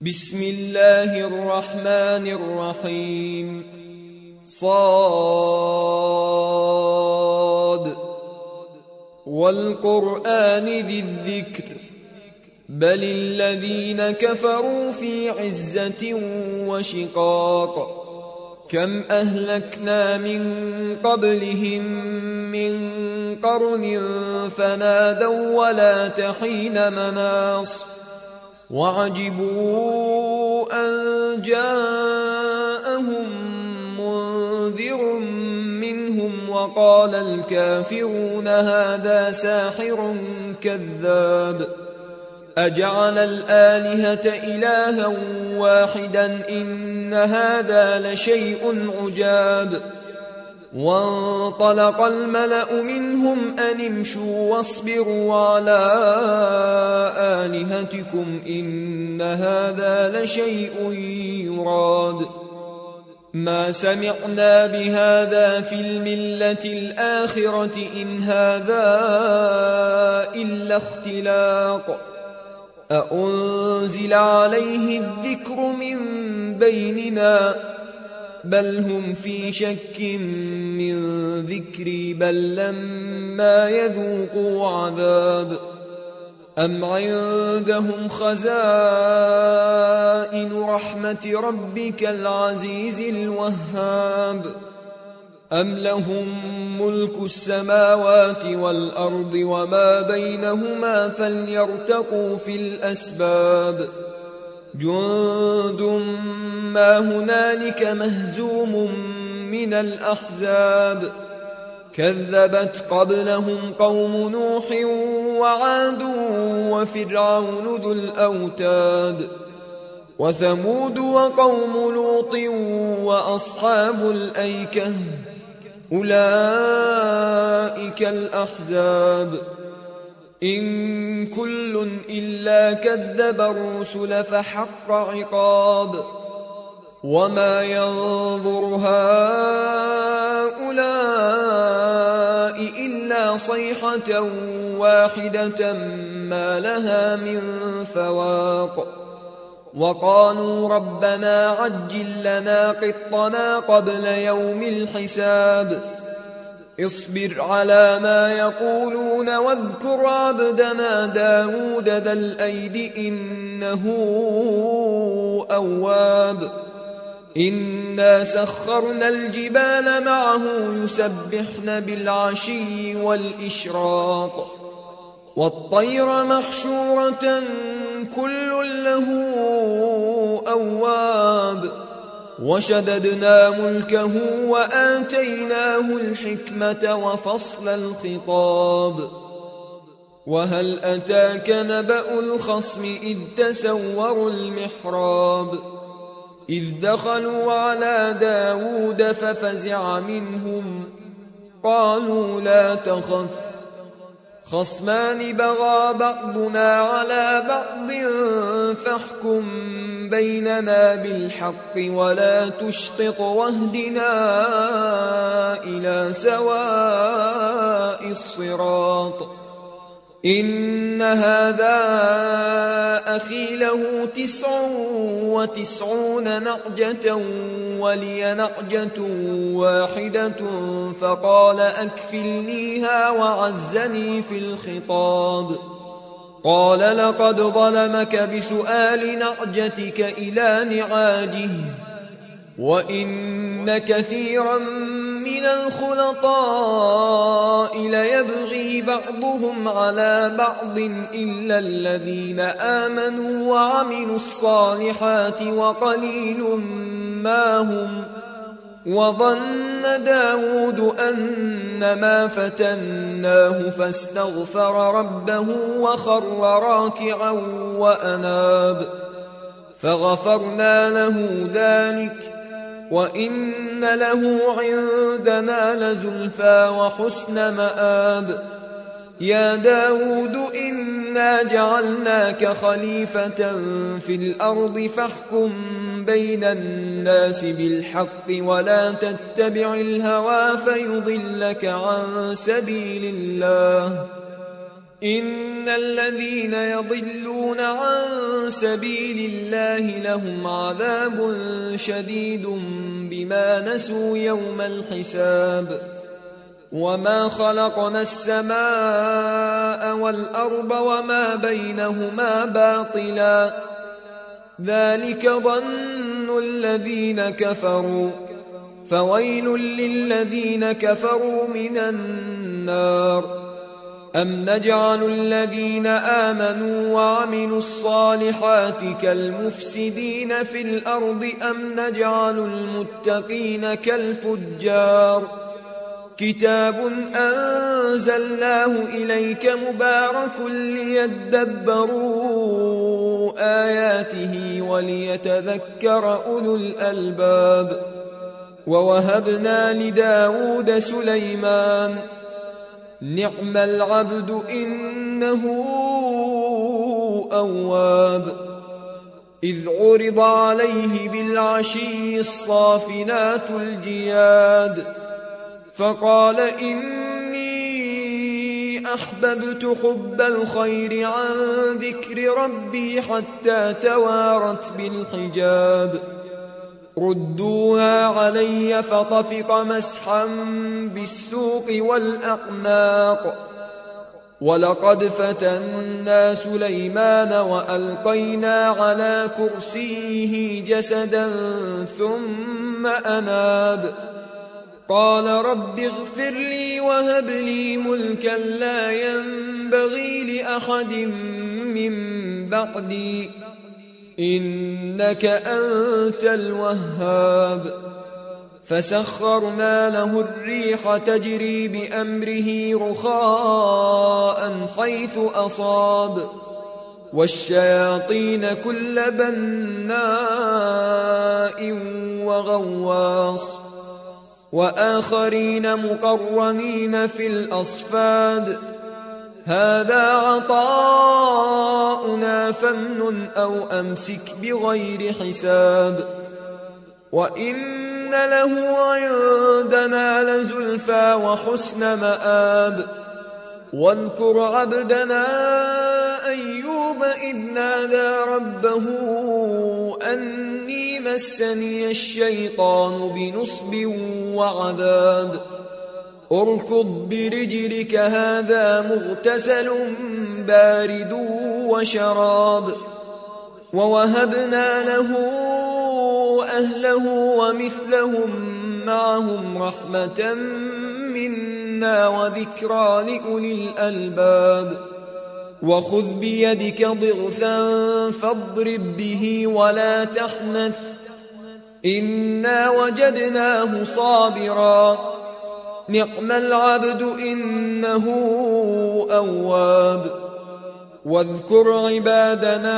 بسم الله الرحمن الرحيم صاد والقرآن ذي الذكر بل الذين كفروا في عزة وشقاق كم أهلكنا من قبلهم من قرن فنادوا ولا تحين مناص وعجبوا أن جاءهم منذر منهم وقال الكافرون هذا ساحر كذاب أجعل الآلهة إلها واحدا إن هذا لشيء عجاب وانطلق الملأ منهم أن امشوا واصبروا على آلهتكم إن هذا لشيء يراد ما سمعنا بهذا في الملة الآخرة إن هذا إلا اختلاق أأنزل عليه الذكر من بيننا بل هم في شك من ذكري بل لما يذوقوا عذاب أم عندهم خزائن رحمة ربك العزيز الوهاب أم لهم ملك السماوات والأرض وما بينهما فليرتقوا في الأسباب جند ما هنالك مهزوم من الأحزاب كذبت قبلهم قوم نوح وعاد وفرعون ذو الأوتاد وثمود وقوم لوط وأصحاب الأيكة أولئك الأحزاب إن كل إلا كذب الرسل فحق عقاب وما ينظر هؤلاء إلا صيحة واحدة ما لها من فواق وقالوا ربنا عجل لنا قطنا قبل يوم الحساب اصبر على ما يقولون واذكر عبدنا داود ذا الأيد إنه أواب إنا سخرنا الجبال معه يسبحن بالعشي والإشراق والطير محشورة كل له أواب وشددنا ملكه وآتيناه الحكمة وفصل الخطاب وهل أتاك نبأ الخصم إذ تسوروا المحراب إذ دخلوا على داود ففزع منهم قالوا لا تخف خصمان بغى بعضنا على بعض فاحكم بيننا بالحق ولا تشطط واهدنا إلى سواء الصراط إن هذا أخي له 99 نعجة ولي نعجة واحدة فقال أكفلنيها وعزني في الخطاب قال لقد ظلمك بسؤال نعجتك إلى نعاجه وإن كثيرا من الخلطاء ليبغي بعضهم على بعض إلا الذين آمنوا وعملوا الصالحات وقليل ما هم وظن داود أنما فتناه فاستغفر ربه وخر راكعا وأناب فغفرنا له ذلك وإن له عندنا لزلفى وحسن مآب يا داود إنا جعلناك خليفة في الأرض فاحكم بين الناس بالحق ولا تتبع الهوى فيضلك عن سبيل الله إن الذين يضلون عن سبيل الله لهم عذاب شديد بما نسوا يوم الحساب وما خلقنا السماء والأرض وما بينهما باطلا ذلك ظن الذين كفروا فويل للذين كفروا من النار أم نجعل الذين آمنوا وعملوا الصالحات كالمفسدين في الأرض أم نجعل المتقين كالفجار كتاب أنزلناه إليك مبارك ليدبروا آياته وليتذكر أولو الألباب ووهبنا لداود سليمان نعم العبد إنه أواب إذ عرض عليه بالعشي الصافنات الجياد فقال إني أحببت حب الخير عن ذكر ربي حتى توارت بالحجاب ردوها علي فطفق مسحا بالسوق والأعناق ولقد فتنا سليمان وألقينا على كرسيه جسدا ثم أناب قال رب اغفر لي وهب لي ملكا لا ينبغي لأحد من بعدي إنك أنت الوهاب فسخرنا له الريح تجري بأمره رخاء حيث أصاب والشياطين كل بناء وغواص وآخرين مقرنين في الأصفاد هذا عطاؤنا فامنن أو أمسك بغير حساب وإن له عندنا لزلفى وحسن مآب واذكر عبدنا أيوب إذ نادى ربه أني مسني الشيطان بنصب وعذاب اركض برجلك هذا مغتسل بارد وشراب ووهبنا له أهله ومثلهم معهم رحمة منا وذكرى لأولي الألباب وخذ بيدك ضغثا فاضرب به ولا تحنث إنا وجدناه صابرا نعم العبد إنه أواب واذكر عبادنا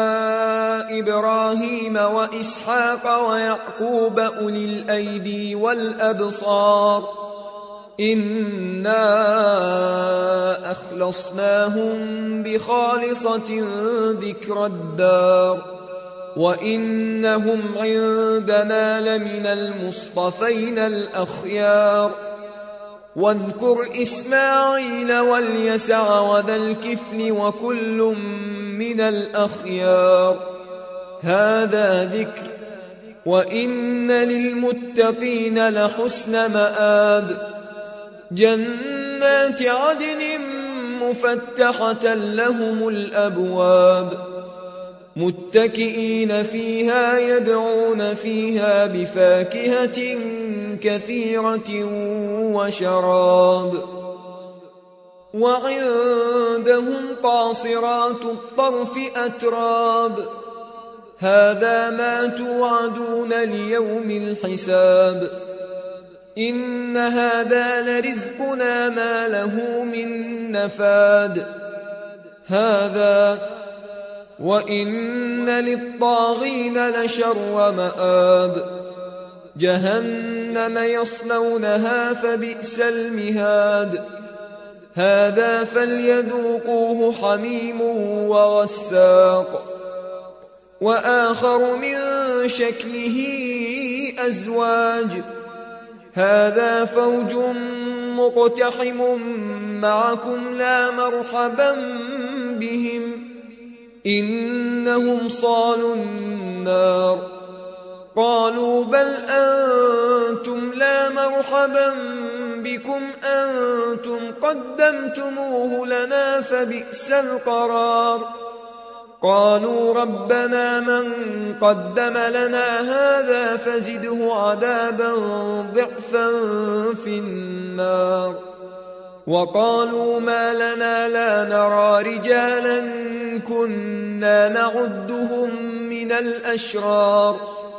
إبراهيم وإسحاق ويعقوب أولي الأيدي والأبصار إنا أخلصناهم بخالصة ذكر الدار وإنهم عندنا لمن المصطفين الأخيار واذكر إسماعيل واليسع وذا الكفل وكل من الأخيار هذا ذكر وإن للمتقين لحسن مآب جنات عدن مفتحة لهم الأبواب متكئين فيها يدعون فيها بفاكهة كثيرة وشراب وعندهم قاصرات الطرف أتراب هذا ما توعدون ليوم الحساب إن هذا لرزقنا ما له من نفاد هذا وإن للطاغين لشر مآب جهنم يصلونها فبئس المهاد هذا فليذوقوه حميم وغساق وآخر من شكله أزواج هذا فوج مقتحم معكم لا مرحبا بهم إنهم صالوا النار قالوا بل أنتم لا مرحبا بكم أنتم قدمتموه لنا فبئس القرار قالوا ربنا من قدم لنا هذا فزده عذابا ضعفا في النار وقالوا ما لنا لا نرى رجالا كنا نعدهم من الأشرار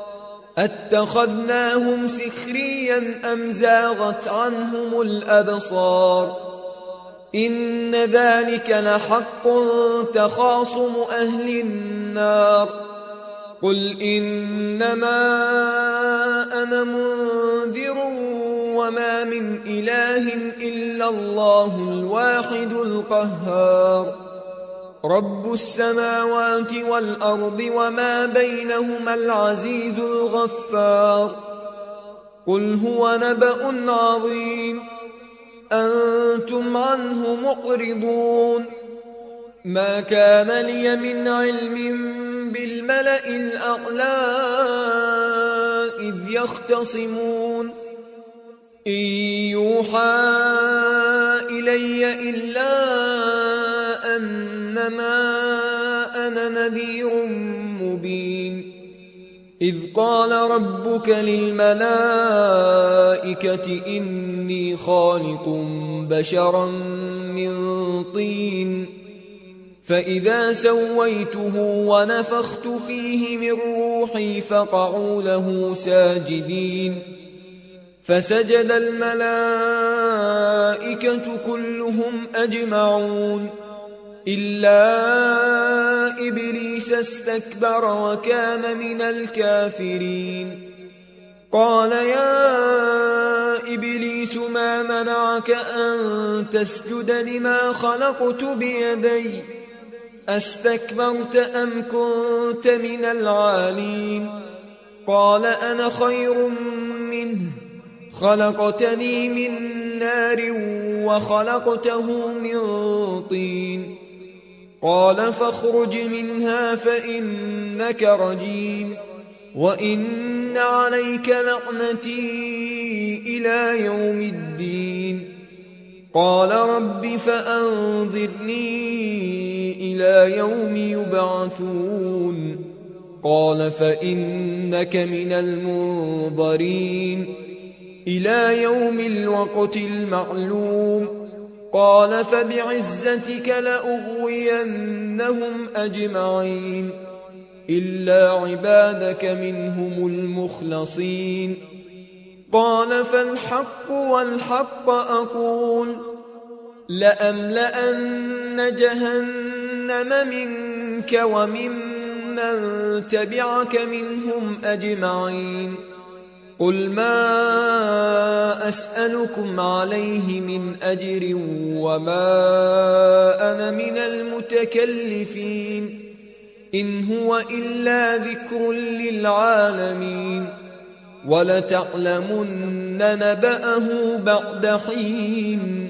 أتخذناهم سخريا أم زاغت عنهم الأبصار إن ذلك لحق تخاصم أهل النار قل إنما أنا منذر وما من إله إلا الله الواحد القهار رب السماوات والأرض وما بينهما العزيز الغفار قل هو نبأ عظيم أنتم عنه معرضون ما كان لي من علم بالملأ الأعلى إذ يختصمون إن يوحى إلي إلا أنما أنا نذير مبين إذ قال ربك للملائكة إني خالق بشرا من طين فإذا سويته ونفخت فيه من روحي فقعوا له ساجدين فسجد الملائكة كلهم أجمعون إلا إبليس استكبر وكان من الكافرين قال يا إبليس ما منعك أن تسجد لما خلقت بيدي أستكبرت أم كنت من العالين قال أنا خير منه خلقتني من نار وخلقته من طين قال فاخرج منها فإنك رجيم وإن عليك لعنتي إلى يوم الدين قال رب فأنظرني إلى يوم يبعثون قال فإنك من المنظرين إلى يوم الوقت المعلوم قال فبعزتك لأغوينهم أجمعين إلا عبادك منهم المخلصين قال فالحق والحق أقول لأملأن جهنم منك وممن تبعك منهم أجمعين قل ما أسألكم عليه من أجر وما أنا من المتكلفين إن هو إلا ذكر للعالمين ولتعلمن نبأه بعد حين